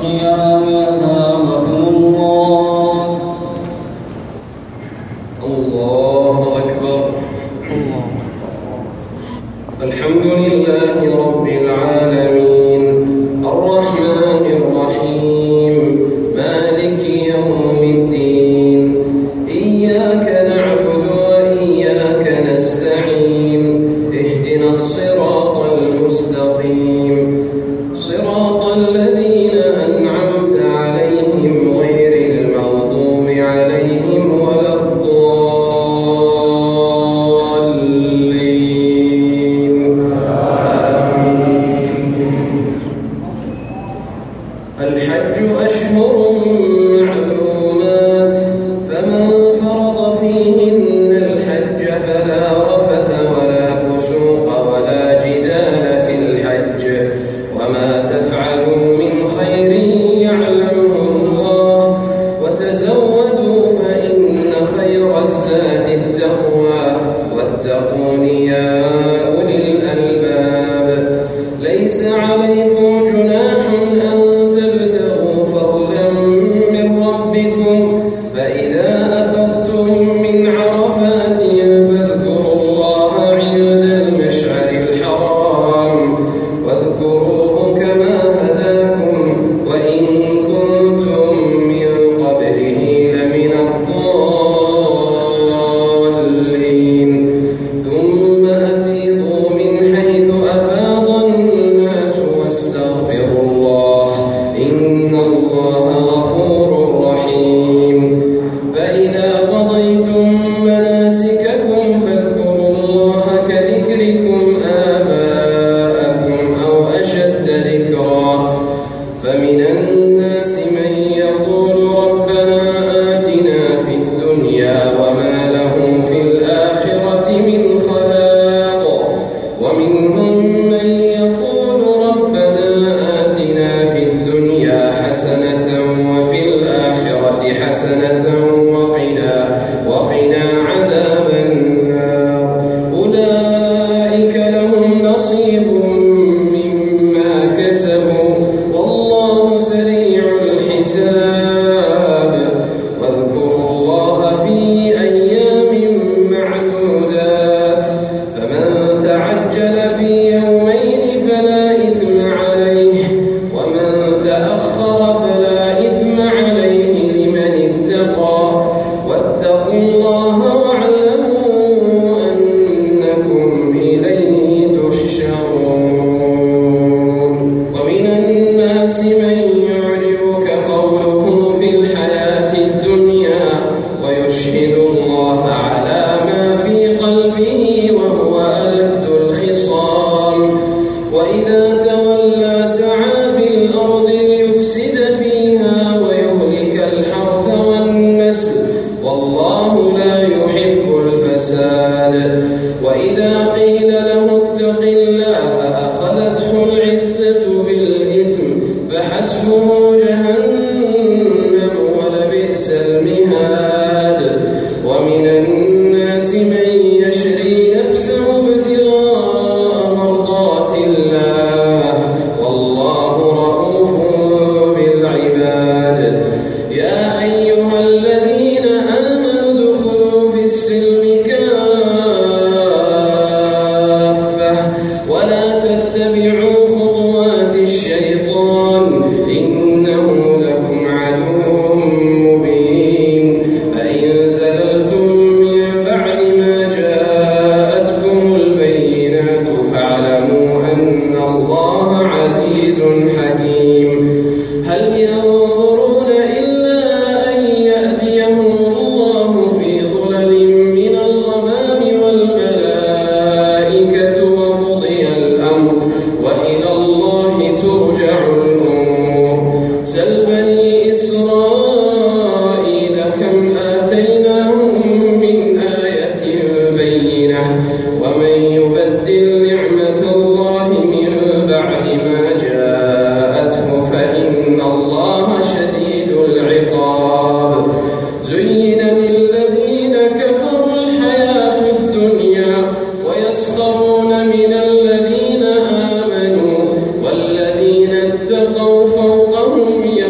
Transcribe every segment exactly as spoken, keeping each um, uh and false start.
اتقوا فوقهم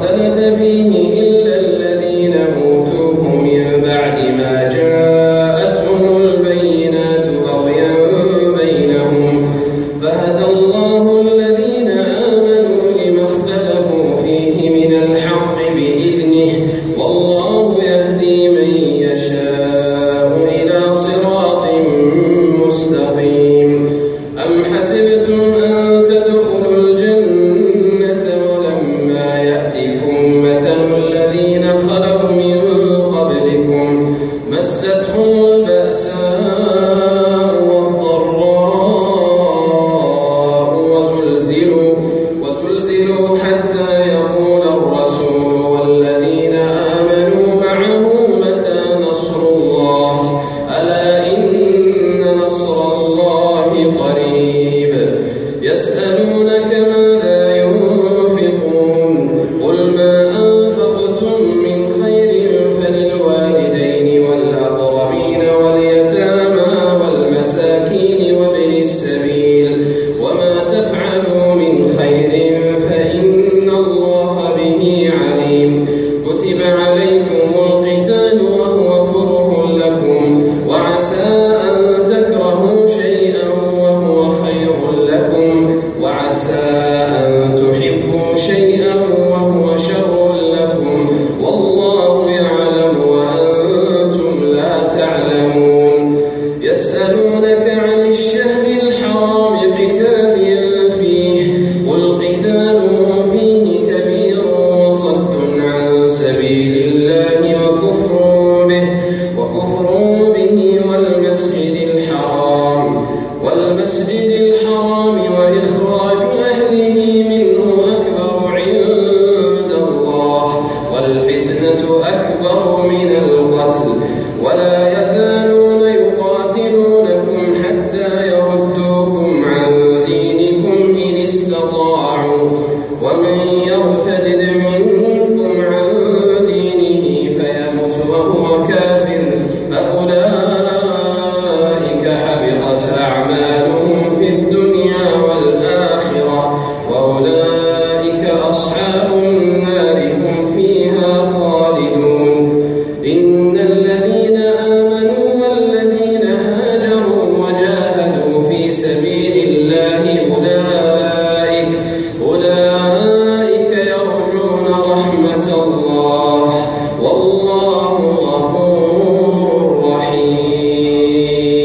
اختلف فيه إلا الذين أوتوه من بعد ما جاءتهم البينات بغيا بينهم فهدى الله الذين آمنوا لما اختلفوا فيه من الحق بإذنه والله يهدي من يشاء إلى صراط مستقيم. أم حسبتم أن تدخلوا الجنة ولما يأتكم مثل الذين خلوا من قبلكم مستهم البأساء والضراء وزلزلوا وزلزلوا حتى يقول الرسول والذين آمنوا معه متى نصر الله ألا إن نصر الله قريب. يسألونك ماذا ينفقون قل ما أنفقتم من خير فللوالدين والأقربين واليتامى والمساكين وابن السبيل وما تفعلوا من خير فإن الله به عليم. كتب عليكم القتال وهو كره لكم وعسى أن تكرهوا شيئا وهو خير لكم وعسى أن تحبوا شيئا وهو شر لكم والله يعلم وأنتم لا تعلمون. يسألونك عن الشهر الحرام قتال فيه قل قتال فيه كبير وصد عن سبيل الله وكفر به وكفر به والمسجد الحرام والمسجد الحرام وإخراج أهله منه أكبر عند الله والفتنة أكبر من القتل ولا يزالون يقاتلونكم حتى يردوكم عن دينكم إن استطاعوا ومن يرتد منكم عن دينه فيمت وهو كافر فأولئك حبطت أعمالهم في الدنيا والآخرة وأولئك أصحاب النار هم فيها خالدون. إن الذين آمنوا والذين هاجروا وجاهدوا في سبيل الله أولئك أولئك يرجون رحمة الله والله غفور رحيم.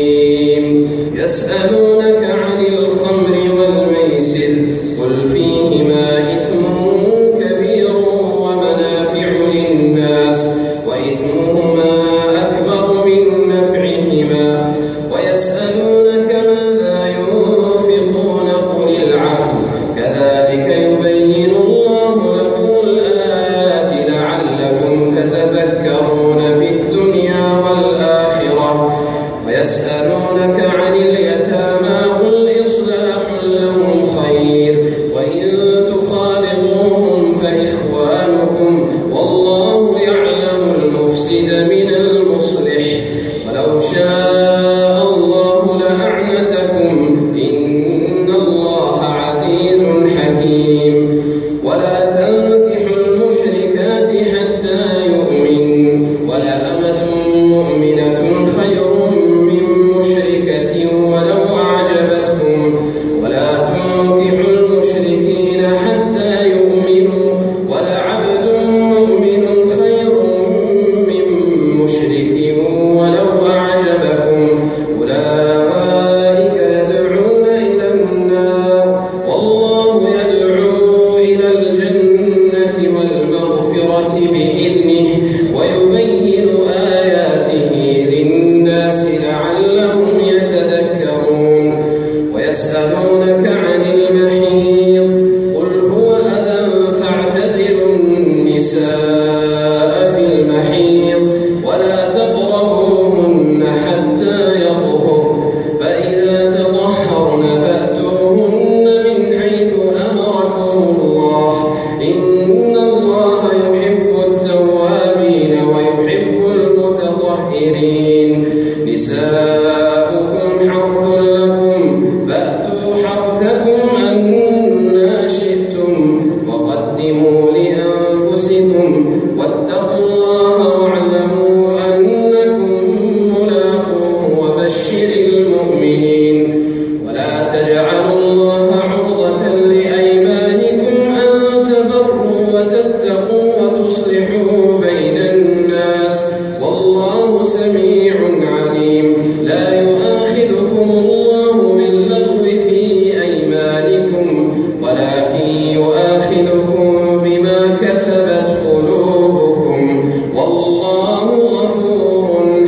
يسألونك عن الخمر والميسر قل فيهما إثم كبير ومنافع للناس وإثمهما أكبر من نفعهما ويسألونك ماذا ينفقون قل العفو كذلك يبين الله لكم الآيات لعلكم تتفكرون في الدنيا والآخرة. ويسألونك عن اليتامى قل إصلاح لهم خير وإن تخالطوهم فإخوانكم والله يعلم المفسد من المصلح ولو شاء الله لأعنتكم إن الله عزيز حكيم. ولا تنكحوا المشركات حتى يؤمن ولأمة مؤمنة خير من مشركة ولو أعجبتكم ولا تنكحوا المشركين حتى يؤمنوا ولعبد مؤمن خير من مشرك ولو أعجبكم أولئك يدعون إلى النار والله يدعو إلى الجنة والمغفرة بإذنه ويبين آياته للناس لعلهم يتذكرون. ويسألونك عن المحيض قل هو أذى فاعتزلوا النساء في المحيض ولا تقربوهن حتى يطهرن فإذا تطهرن فأتوهن من حيث أمركم الله إن الله يحب التوابين ويحب وتتقوا وتصلحوا بين الناس والله سميع عليم. لا يؤاخذكم الله باللغو في أيمانكم ولكن يؤاخذكم بما كسبت قلوبكم والله غفور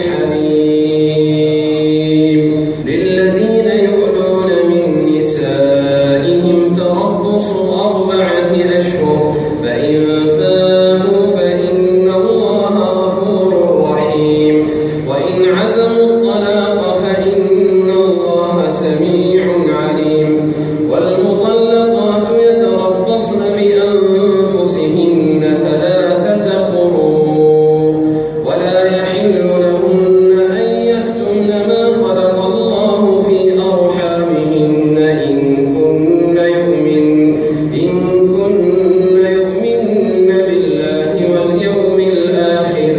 حليم. للذين يؤلون من نسائهم تربص أربعة أشهر فإن فاءوا فإن الله غفور رحيم وإن عزموا الطلاق فإن الله سميع عليم. والمطلقات يتربصن بأنفسهن ثلاثة قروء ولا يحل لهن أن يكتمن ما خلق الله في أرحامهن إن كن يؤمن إن كن يؤمن بالله واليوم الآخر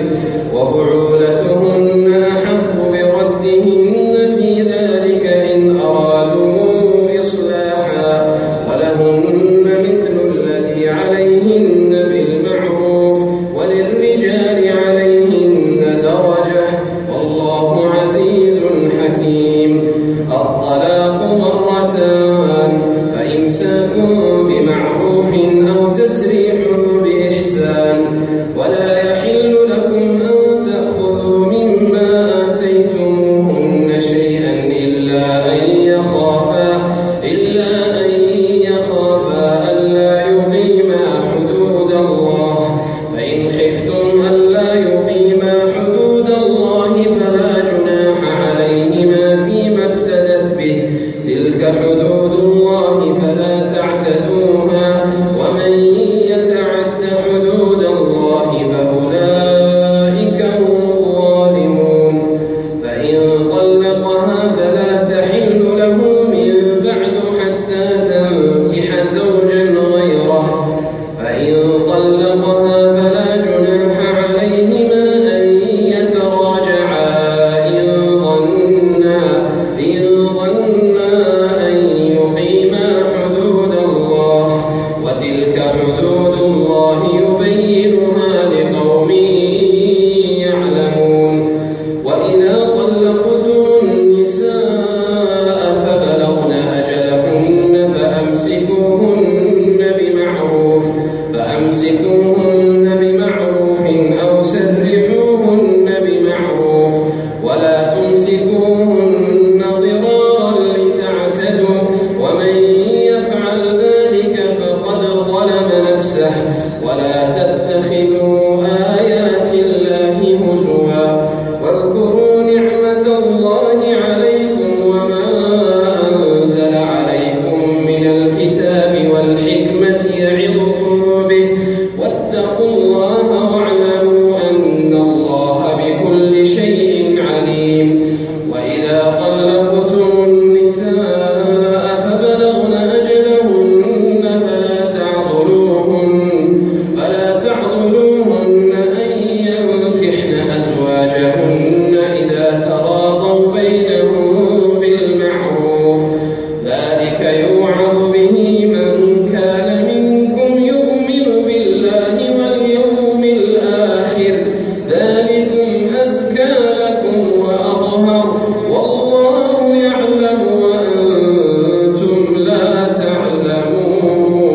وبعولتهن أحق بردهن في ذلك إن أرادوا إصلاحا ولهن مثل الذي عليهن بالمعروف وللرجال عليهن درجة والله عزيز حكيم. الطلاق مرتان فإمساك بمعروف أو تسريح بإحسان ولا يحل لكم أن تأخذوا مما آتيتموهن شيئا إلا أن يخافا إلا أن يخافا ألا يقيما حدود الله فإن خفتم ألا يقيما حدود الله فلا جناح عليهما فيما افتدت به تلك حدود الله فلا تعتدوها ومن يتعد حدود الله فأولئك هم الظالمون. فإن طلقها فلا تحل له من بعد حتى تنكح زوجا غيره فإن طلقها فلا جناح عليهما أن يتراجعا إن ظنا إن ظنا أن يقيما حدود الله وتلك حدود الله يبينها لقوم يعلمون. وإذا طلقتم النساء فبلغن أجلهن فأمسكوهن بمعروف فأمسكوهن بمعروف أو سرحوهن بمعروف ولا تمسكوهن ضرارا لتعتدوا ومن يفعل ذلك فقد ظلم نفسه. ولا تتخذوا آيات الله هزوا واذكروا نعمة الله عليكم وما أنزل عليكم من الكتاب والحكمة يعظكم به واتقوا الله واعلموا أن الله بكل شيء عليم. وإذا طلقتم النساء فبلغن أجلهن فلا تعضلوهن فلا تعضلوهن أن ينكحن أزواجهن إذا تراضوا بينهم بالمعروف ذلك يوعظ به من كان منكم يؤمن بالله واليوم الآخر ذلكم أزكى لكم وأطهر والله يعلم وأنتم لا تعلمون.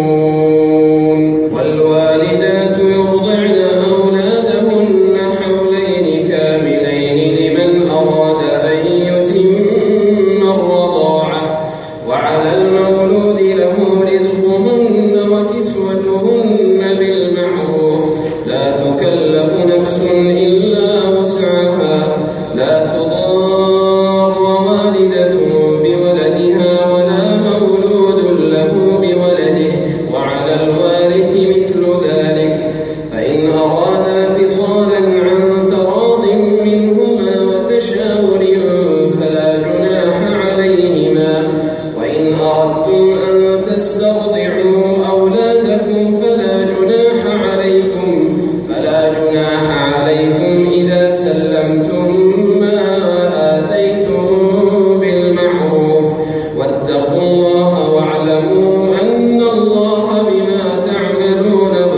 والوالدات يرضعن أولادهن حولين كاملين لمن أراد أن يتم الرضاعة وعلى المولود له رزقهن وكسوتهن بالمعروف لا تكلف نفس إلا وسعها لا تضار والدة بولدها ولا مولود له بولده وعلى الوارث مثل ذلك فإن أرادا فصالا عن تراض منهما وتشاور فلا جناح عليهما. وإن أردتم أن تسترضعوا أولادكم فلا جناح عليكم فلا جناح عليكم إذا سلمتم ما آتيتم بالمعروف واتقوا الله واعلموا أن الله بما تعملون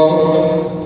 الله